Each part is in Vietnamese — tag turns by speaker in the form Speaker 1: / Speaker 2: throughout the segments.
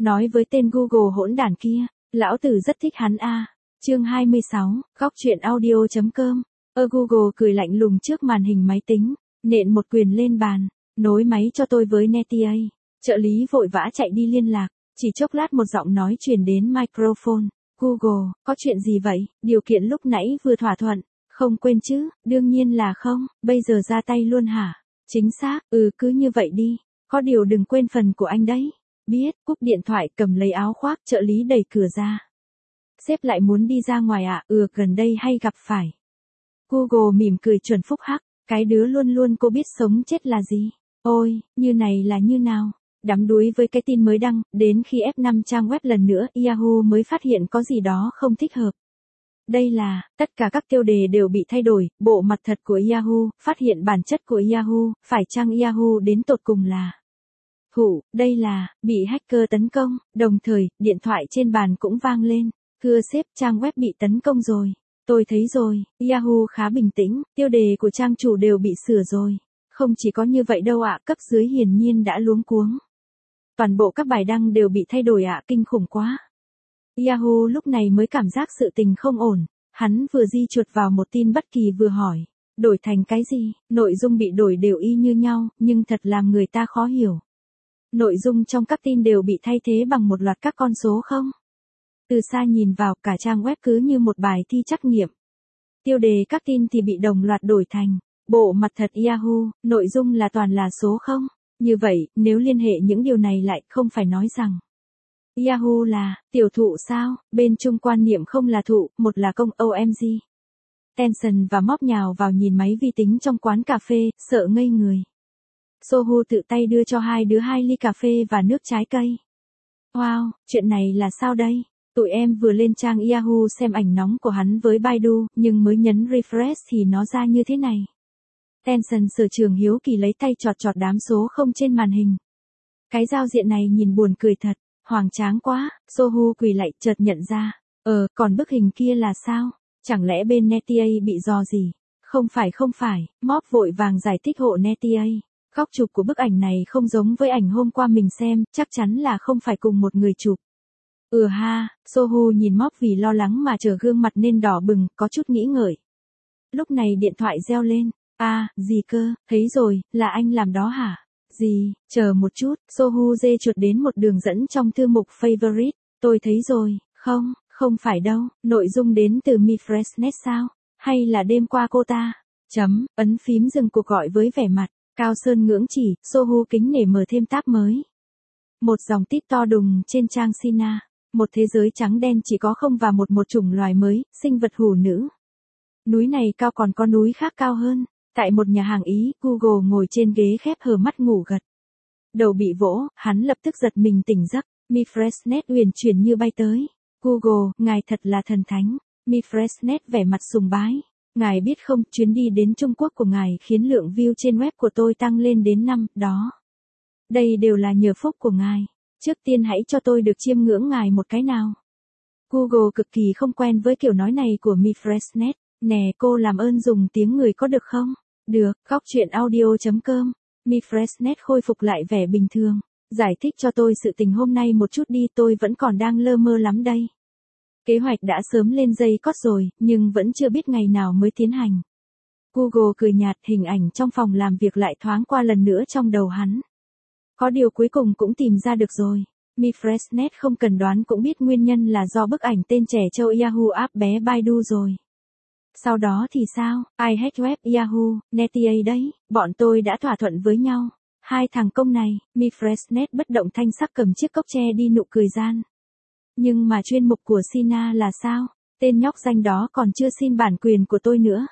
Speaker 1: Nói với tên Google hỗn đản kia, lão tử rất thích hắn a. Chương 26, góc truyện audio.com. Google cười lạnh lùng trước màn hình máy tính, nện một quyền lên bàn, nối máy cho tôi với Netia. Trợ lý vội vã chạy đi liên lạc, chỉ chốc lát một giọng nói truyền đến microphone. Google, có chuyện gì vậy? Điều kiện lúc nãy vừa thỏa thuận, không quên chứ? Đương nhiên là không, bây giờ ra tay luôn hả? Chính xác, cứ như vậy đi, có điều đừng quên phần của anh đấy. Biết, cúp điện thoại cầm lấy áo khoác, trợ lý đẩy cửa ra. Sếp lại muốn đi ra ngoài à? Gần đây hay gặp phải. Google mỉm cười chuẩn phúc hắc, cái đứa luôn luôn cô biết sống chết là gì? Ôi, như này là như nào? Đắm đuối với cái tin mới đăng, đến khi F5 trang web lần nữa, Yahoo mới phát hiện có gì đó không thích hợp. Đây là, tất cả các tiêu đề đều bị thay đổi, bộ mặt thật của Yahoo, phát hiện bản chất của Yahoo, phải chăng Yahoo đến tột cùng là đây là, bị hacker tấn công, đồng thời, điện thoại trên bàn cũng vang lên. Thưa sếp, trang web bị tấn công rồi. Tôi thấy rồi, Yahoo khá bình tĩnh, tiêu đề của trang chủ đều bị sửa rồi. Không chỉ có như vậy đâu ạ, cấp dưới hiển nhiên đã luống cuống. Toàn bộ các bài đăng đều bị thay đổi ạ, kinh khủng quá. Yahoo lúc này mới cảm giác sự tình không ổn, hắn vừa di chuột vào một tin bất kỳ vừa hỏi, đổi thành cái gì, nội dung bị đổi đều y như nhau, nhưng thật làm người ta khó hiểu. Nội dung trong các tin đều bị thay thế bằng một loạt các con số không? Từ xa nhìn vào cả trang web cứ như một bài thi trắc nghiệm. Tiêu đề các tin thì bị đồng loạt đổi thành bộ mặt thật Yahoo, nội dung là toàn là số không? Như vậy, nếu liên hệ những điều này lại không phải nói rằng Yahoo là tiểu thụ sao? Bên Trung quan niệm không là thụ, một là công OMG. Tencent và Mob nhào vào nhìn máy vi tính trong quán cà phê, sợ ngây người. Sohu tự tay đưa cho hai đứa 2 ly cà phê và nước trái cây. Wow, chuyện này là sao đây? Tụi em vừa lên trang Yahoo xem ảnh nóng của hắn với Baidu, nhưng mới nhấn refresh thì nó ra như thế này. Tencent sở trường hiếu kỳ lấy tay chọt chọt đám số không trên màn hình. Cái giao diện này nhìn buồn cười thật, hoành tráng quá, Sohu quỳ lại chợt nhận ra. Còn bức hình kia là sao? Chẳng lẽ bên Netia bị dò gì? Không phải, Mob vội vàng giải thích hộ Netia. Góc chụp của bức ảnh này không giống với ảnh hôm qua mình xem, chắc chắn là không phải cùng một người chụp. Sohu nhìn Mob vì lo lắng mà trở gương mặt nên đỏ bừng, có chút nghĩ ngợi. Lúc này điện thoại reo lên. Gì cơ, thấy rồi, là anh làm đó hả? Gì, chờ một chút, Sohu dê chuột đến một đường dẫn trong thư mục favorite. Tôi thấy rồi, không phải đâu, nội dung đến từ Mifresnet sao? Hay là đêm qua cô ta? Ấn phím dừng cuộc gọi với vẻ mặt Cao Sơn ngưỡng chỉ, Sohu kính nể mở thêm tab mới. Một dòng tít to đùng trên trang Sina. Một thế giới trắng đen chỉ có không và một chủng loài mới, sinh vật hủ nữ. Núi này cao còn có núi khác cao hơn. Tại một nhà hàng Ý, Google ngồi trên ghế khép hờ mắt ngủ gật. Đầu bị vỗ, hắn lập tức giật mình tỉnh giấc. Mifresnet uyển chuyển như bay tới. Google, ngài thật là thần thánh. Mifresnet vẻ mặt sùng bái. Ngài biết không, chuyến đi đến Trung Quốc của ngài khiến lượng view trên web của tôi tăng lên đến 5, đó. Đây đều là nhờ phúc của ngài. Trước tiên hãy cho tôi được chiêm ngưỡng ngài một cái nào. Google cực kỳ không quen với kiểu nói này của Mifresnet. Nè cô làm ơn dùng tiếng người có được không? Được, góc truyện audio.com. Mifresnet khôi phục lại vẻ bình thường. Giải thích cho tôi sự tình hôm nay một chút đi, tôi vẫn còn đang lơ mơ lắm đây. Kế hoạch đã sớm lên dây cót rồi, nhưng vẫn chưa biết ngày nào mới tiến hành. Google cười nhạt, hình ảnh trong phòng làm việc lại thoáng qua lần nữa trong đầu hắn. Có điều cuối cùng cũng tìm ra được rồi. Mifresnet không cần đoán cũng biết nguyên nhân là do bức ảnh tên trẻ trâu Yahoo áp bé Baidu rồi. Sau đó thì sao? Ai hack web Yahoo, Netia đấy, bọn tôi đã thỏa thuận với nhau. Hai thằng công này, Mifresnet bất động thanh sắc cầm chiếc cốc che đi nụ cười gian. Nhưng mà chuyên mục của Sina là sao? Tên nhóc danh đó còn chưa xin bản quyền của tôi nữa.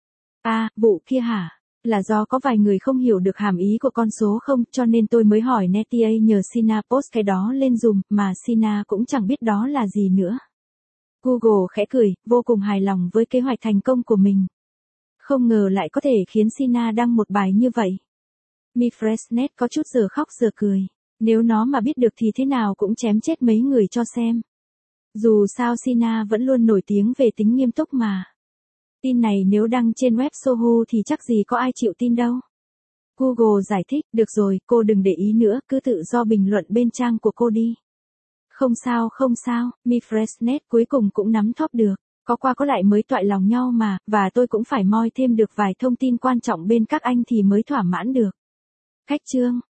Speaker 1: Vụ kia hả? Là do có vài người không hiểu được hàm ý của con số không, cho nên tôi mới hỏi Netia nhờ Sina post cái đó lên dùm, mà Sina cũng chẳng biết đó là gì nữa. Google khẽ cười, vô cùng hài lòng với kế hoạch thành công của mình. Không ngờ lại có thể khiến Sina đăng một bài như vậy. Mifresnet có chút giờ khóc giờ cười. Nếu nó mà biết được thì thế nào cũng chém chết mấy người cho xem. Dù sao Sina vẫn luôn nổi tiếng về tính nghiêm túc mà. Tin này nếu đăng trên web Sohu thì chắc gì có ai chịu tin đâu. Google giải thích, được rồi, cô đừng để ý nữa, cứ tự do bình luận bên trang của cô đi. Không sao, Mi Fresnet cuối cùng cũng nắm thóp được. Có qua có lại mới toại lòng nhau mà, và tôi cũng phải moi thêm được vài thông tin quan trọng bên các anh thì mới thỏa mãn được. Khách trương,